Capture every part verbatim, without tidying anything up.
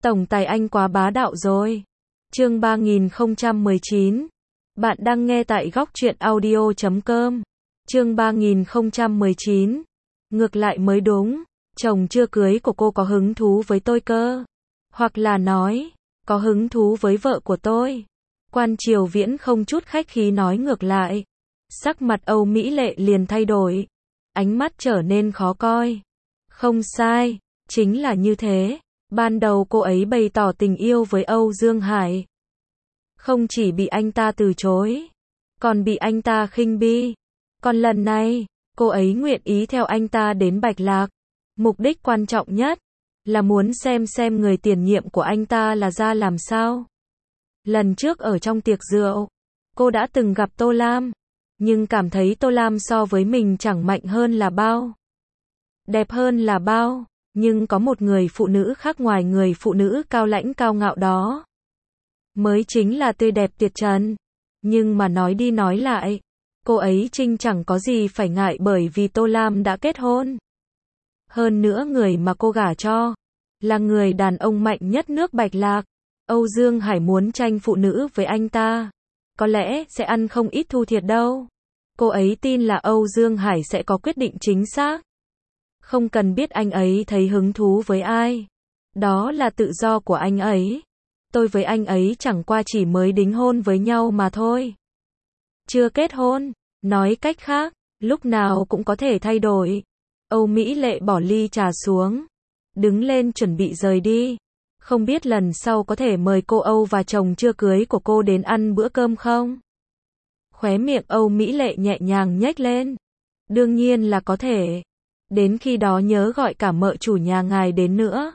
Tổng tài anh quá bá đạo rồi. Chương ba nghìn không trăm mười chín. Bạn đang nghe tại góc truyện audio chấm com. Chương ba nghìn không trăm mười chín. Ngược lại mới đúng, chồng chưa cưới của cô có hứng thú với tôi cơ. Hoặc là nói, có hứng thú với vợ của tôi. Quan Triều Viễn không chút khách khí nói ngược lại. Sắc mặt Âu Mỹ Lệ liền thay đổi. Ánh mắt trở nên khó coi. Không sai, chính là như thế. Ban đầu cô ấy bày tỏ tình yêu với Âu Dương Hải. Không chỉ bị anh ta từ chối, còn bị anh ta khinh bi. Còn lần này, cô ấy nguyện ý theo anh ta đến Bạch Lạc. Mục đích quan trọng nhất là muốn xem xem người tiền nhiệm của anh ta là ra làm sao. Lần trước ở trong tiệc rượu, cô đã từng gặp Tô Lam, nhưng cảm thấy Tô Lam so với mình chẳng mạnh hơn là bao, đẹp hơn là bao, nhưng có một người phụ nữ khác ngoài người phụ nữ cao lãnh cao ngạo đó. Mới chính là tươi đẹp tuyệt trần. Nhưng mà nói đi nói lại, cô ấy Trinh chẳng có gì phải ngại bởi vì Tô Lam đã kết hôn. Hơn nữa người mà cô gả cho là người đàn ông mạnh nhất nước Bạch Lạc. Âu Dương Hải muốn tranh phụ nữ với anh ta, có lẽ sẽ ăn không ít thu thiệt đâu. Cô ấy tin là Âu Dương Hải sẽ có quyết định chính xác. Không cần biết anh ấy thấy hứng thú với ai. Đó là tự do của anh ấy. Tôi với anh ấy chẳng qua chỉ mới đính hôn với nhau mà thôi. Chưa kết hôn, nói cách khác, lúc nào cũng có thể thay đổi. Âu Mỹ Lệ bỏ ly trà xuống, đứng lên chuẩn bị rời đi. Không biết lần sau có thể mời cô Âu và chồng chưa cưới của cô đến ăn bữa cơm không? Khóe miệng Âu Mỹ Lệ nhẹ nhàng nhếch lên. Đương nhiên là có thể. Đến khi đó nhớ gọi cả mợ chủ nhà ngài đến nữa.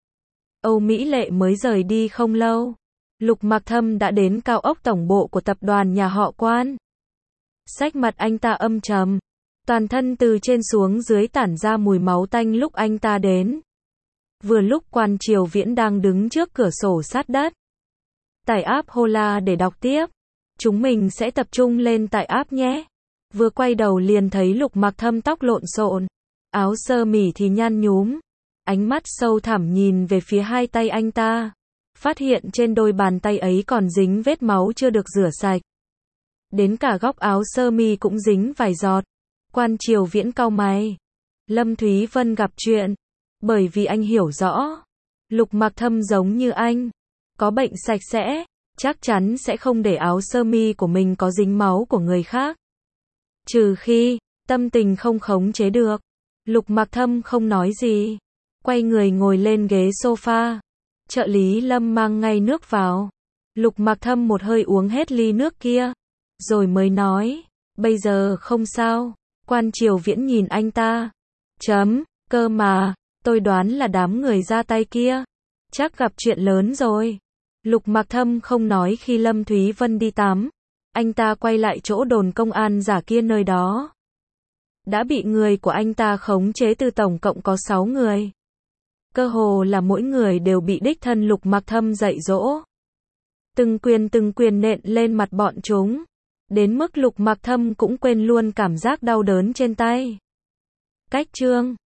Âu Mỹ Lệ mới rời đi không lâu, Lục Mặc Thâm đã đến cao ốc tổng bộ của tập đoàn nhà họ Quan. Sắc mặt anh ta âm trầm, toàn thân từ trên xuống dưới tản ra mùi máu tanh lúc anh ta đến. Vừa lúc Quan Triều Viễn đang đứng trước cửa sổ sát đất. Tải app Hola để đọc tiếp. Chúng mình sẽ tập trung lên tải app nhé. Vừa quay đầu liền thấy Lục Mặc Thâm tóc lộn xộn, áo sơ mi thì nhăn nhúm. Ánh mắt sâu thẳm nhìn về phía hai tay anh ta. Phát hiện trên đôi bàn tay ấy còn dính vết máu chưa được rửa sạch. Đến cả góc áo sơ mi cũng dính vài giọt. Quan Triều Viễn cau mày. Lâm Thúy Vân gặp chuyện. Bởi vì anh hiểu rõ, Lục Mặc Thâm giống như anh, có bệnh sạch sẽ, chắc chắn sẽ không để áo sơ mi của mình có dính máu của người khác. Trừ khi, tâm tình không khống chế được. Lục Mặc Thâm không nói gì, quay người ngồi lên ghế sofa. Trợ lý Lâm mang ngay nước vào. Lục Mặc Thâm một hơi uống hết ly nước kia, rồi mới nói, bây giờ không sao. Quan Triều Viễn nhìn anh ta. Chấm, cơ mà, tôi đoán là đám người ra tay kia chắc gặp chuyện lớn rồi. Lục Mặc Thâm không nói khi Lâm Thúy Vân đi tắm. Anh ta quay lại chỗ đồn công an giả kia nơi đó. Đã bị người của anh ta khống chế từ tổng cộng có sáu người. Cơ hồ là mỗi người đều bị đích thân Lục Mặc Thâm dạy dỗ. Từng quyền từng quyền nện lên mặt bọn chúng. Đến mức Lục Mặc Thâm cũng quên luôn cảm giác đau đớn trên tay. Cách chương